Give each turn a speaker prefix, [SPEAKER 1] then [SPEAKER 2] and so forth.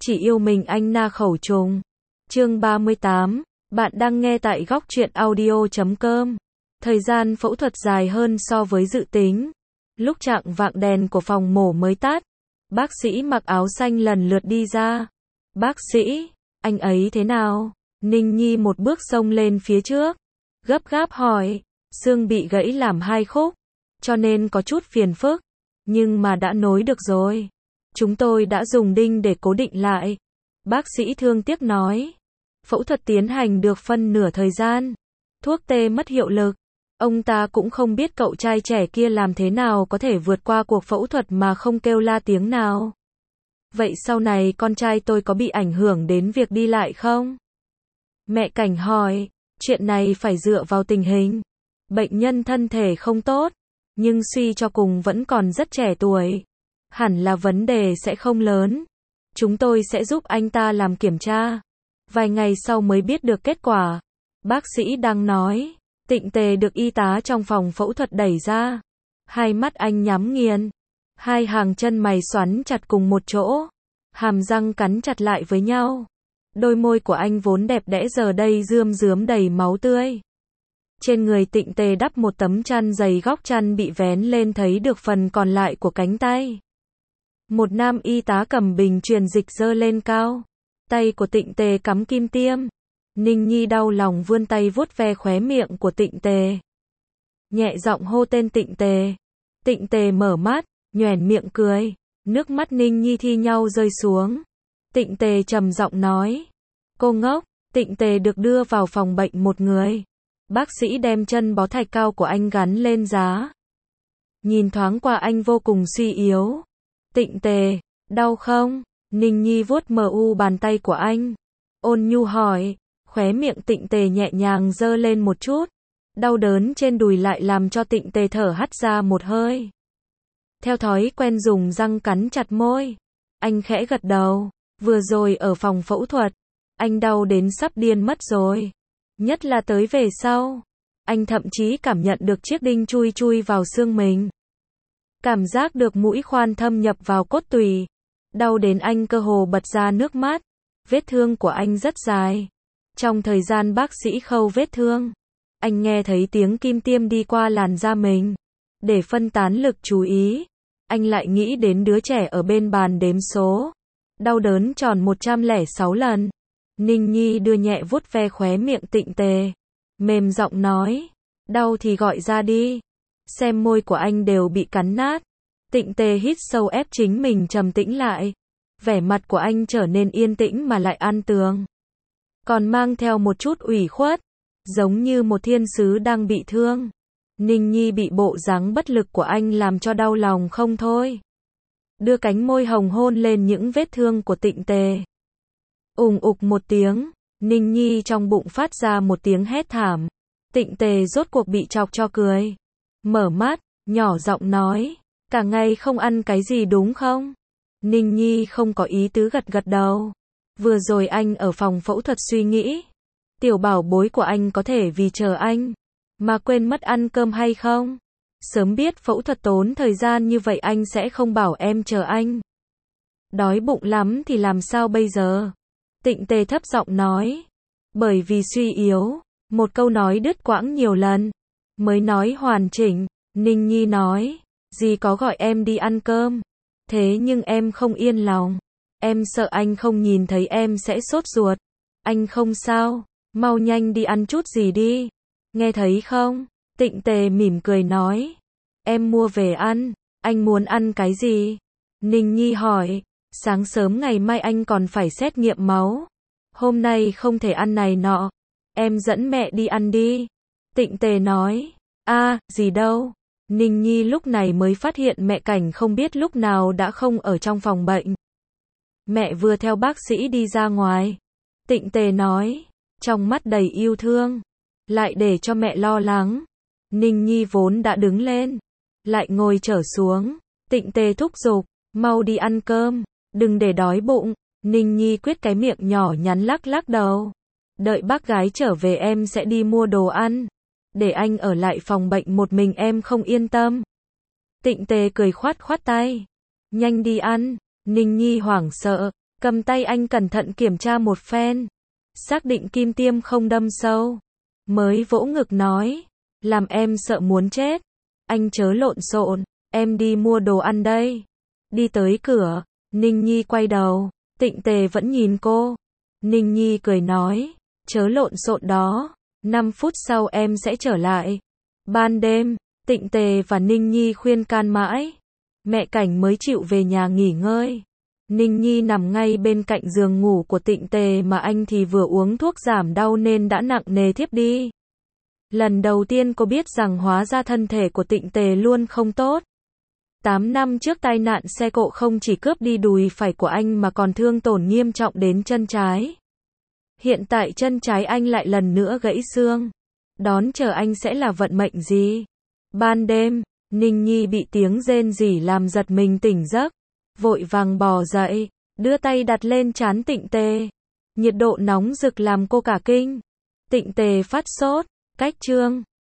[SPEAKER 1] Chỉ yêu mình anh na khẩu trùng. Chương 38, bạn đang nghe tại góc truyện audio.com. Thời gian phẫu thuật dài hơn so với dự tính. Lúc chạng vạng đèn của phòng mổ mới tắt, bác sĩ mặc áo xanh lần lượt đi ra. Bác sĩ, anh ấy thế nào? Ninh Nhi một bước xông lên phía trước, gấp gáp hỏi, xương bị gãy làm 2 khúc, cho nên có chút phiền phức, nhưng mà đã nối được rồi. Chúng tôi đã dùng đinh để cố định lại. Bác sĩ thương tiếc nói. Phẫu thuật tiến hành được phân nửa thời gian. Thuốc tê mất hiệu lực. Ông ta cũng không biết cậu trai trẻ kia làm thế nào có thể vượt qua cuộc phẫu thuật mà không kêu la tiếng nào. Vậy sau này con trai tôi có bị ảnh hưởng đến việc đi lại không? Mẹ Cảnh hỏi. Chuyện này phải dựa vào tình hình. Bệnh nhân thân thể không tốt, nhưng suy cho cùng vẫn còn rất trẻ tuổi. Hẳn là vấn đề sẽ không lớn. Chúng tôi sẽ giúp anh ta làm kiểm tra. Vài ngày sau mới biết được kết quả. Bác sĩ đang nói. Tịnh Tề được y tá trong phòng phẫu thuật đẩy ra. Hai mắt anh nhắm nghiền. Hai hàng chân mày xoắn chặt cùng một chỗ. Hàm răng cắn chặt lại với nhau. Đôi môi của anh vốn đẹp đẽ giờ đây rươm rớm đầy máu tươi. Trên người Tịnh Tề đắp một tấm chăn dày, góc chăn bị vén lên thấy được phần còn lại của cánh tay. Một nam y tá cầm bình truyền dịch giơ lên cao. Tay của Tịnh Tề cắm kim tiêm. Ninh Nhi đau lòng vươn tay vuốt ve khóe miệng của Tịnh Tề. Nhẹ giọng hô tên Tịnh Tề. Tịnh Tề mở mắt, nhoẻn miệng cười. Nước mắt Ninh Nhi thi nhau rơi xuống. Tịnh Tề trầm giọng nói. Cô ngốc. Tịnh Tề được đưa vào phòng bệnh một người. Bác sĩ đem chân bó thạch cao của anh gắn lên giá. Nhìn thoáng qua anh vô cùng suy yếu. Tịnh Tề, đau không? Ninh Nhi vuốt bàn tay của anh. Ôn nhu hỏi. Khóe miệng Tịnh Tề nhẹ nhàng giơ lên một chút. Đau đớn trên đùi lại làm cho Tịnh Tề thở hắt ra một hơi. Theo thói quen dùng răng cắn chặt môi. Anh khẽ gật đầu. Vừa rồi ở phòng phẫu thuật, anh đau đến sắp điên mất rồi. Nhất là tới về sau. Anh thậm chí cảm nhận được chiếc đinh chui vào xương mình. Cảm giác được mũi khoan thâm nhập vào cốt tủy. Đau đến anh cơ hồ bật ra nước mắt. Vết thương của anh rất dài. Trong thời gian bác sĩ khâu vết thương, anh nghe thấy tiếng kim tiêm đi qua làn da mình. Để phân tán lực chú ý, anh lại nghĩ đến đứa trẻ ở bên bàn đếm số. Đau đớn tròn 106 lần. Ninh Nhi đưa nhẹ vuốt ve khóe miệng Tịnh Tề. Mềm giọng nói. Đau thì gọi ra đi. Xem môi của anh đều bị cắn nát. Tịnh Tề hít sâu ép chính mình trầm tĩnh lại. Vẻ mặt của anh trở nên yên tĩnh mà lại an tường. Còn mang theo một chút ủy khuất. Giống như một thiên sứ đang bị thương. Ninh Nhi bị bộ dáng bất lực của anh làm cho đau lòng không thôi. Đưa cánh môi hồng hôn lên những vết thương của Tịnh Tề. Ùng ục một tiếng. Ninh Nhi trong bụng phát ra một tiếng hét thảm. Tịnh Tề rốt cuộc bị chọc cho cười. Mở mắt, nhỏ giọng nói. Cả ngày không ăn cái gì đúng không? Ninh Nhi không có ý tứ gật gật đầu. Vừa rồi anh ở phòng phẫu thuật suy nghĩ. Tiểu bảo bối của anh có thể vì chờ anh mà quên mất ăn cơm hay không? Sớm biết phẫu thuật tốn thời gian như vậy anh sẽ không bảo em chờ anh. Đói bụng lắm thì làm sao bây giờ? Tịnh Tề thấp giọng nói. Bởi vì suy yếu. Một câu nói đứt quãng nhiều lần mới nói hoàn chỉnh. Ninh Nhi nói. Dì có gọi em đi ăn cơm. Thế nhưng em không yên lòng. Em sợ anh không nhìn thấy em sẽ sốt ruột. Anh không sao. Mau nhanh đi ăn chút gì đi. Nghe thấy không? Tịnh Tề mỉm cười nói. Em mua về ăn. Anh muốn ăn cái gì? Ninh Nhi hỏi. Sáng sớm ngày mai anh còn phải xét nghiệm máu. Hôm nay không thể ăn này nọ. Em dẫn mẹ đi ăn đi. Tịnh Tề nói. Gì đâu. Ninh Nhi lúc này mới phát hiện mẹ Cảnh không biết lúc nào đã không ở trong phòng bệnh. Mẹ vừa theo bác sĩ đi ra ngoài. Tịnh Tề nói. Trong mắt đầy yêu thương. Lại để cho mẹ lo lắng. Ninh Nhi vốn đã đứng lên. Lại ngồi trở xuống. Tịnh Tề thúc giục. Mau đi ăn cơm. Đừng để đói bụng. Ninh Nhi quyết cái miệng nhỏ nhắn lắc lắc đầu. Đợi bác gái trở về em sẽ đi mua đồ ăn. Để anh ở lại phòng bệnh một mình em không yên tâm. Tịnh Tề cười khoát khoát tay. Nhanh đi ăn. Ninh Nhi hoảng sợ. Cầm tay anh cẩn thận kiểm tra một phen, xác định kim tiêm không đâm sâu, mới vỗ ngực nói, làm em sợ muốn chết. Anh chớ lộn xộn, em đi mua đồ ăn đây. Đi tới cửa, Ninh Nhi quay đầu, Tịnh Tề vẫn nhìn cô. Ninh Nhi cười nói, chớ lộn xộn đó, 5 phút sau em sẽ trở lại. Ban đêm, Tịnh Tề và Ninh Nhi khuyên can mãi, mẹ Cảnh mới chịu về nhà nghỉ ngơi. Ninh Nhi nằm ngay bên cạnh giường ngủ của Tịnh Tề mà anh thì vừa uống thuốc giảm đau nên đã nặng nề thiếp đi. Lần đầu tiên cô biết rằng hóa ra thân thể của Tịnh Tề luôn không tốt. 8 năm trước tai nạn xe cộ không chỉ cướp đi đùi phải của anh mà còn thương tổn nghiêm trọng đến chân trái. Hiện tại chân trái anh lại lần nữa gãy xương. Đón chờ anh sẽ là vận mệnh gì? Ban đêm, Ninh Nhi bị tiếng rên rỉ làm giật mình tỉnh giấc. Vội vàng bò dậy, đưa tay đặt lên trán Tịnh Tề. Nhiệt độ nóng rực làm cô cả kinh. Tịnh Tề phát sốt, cách chương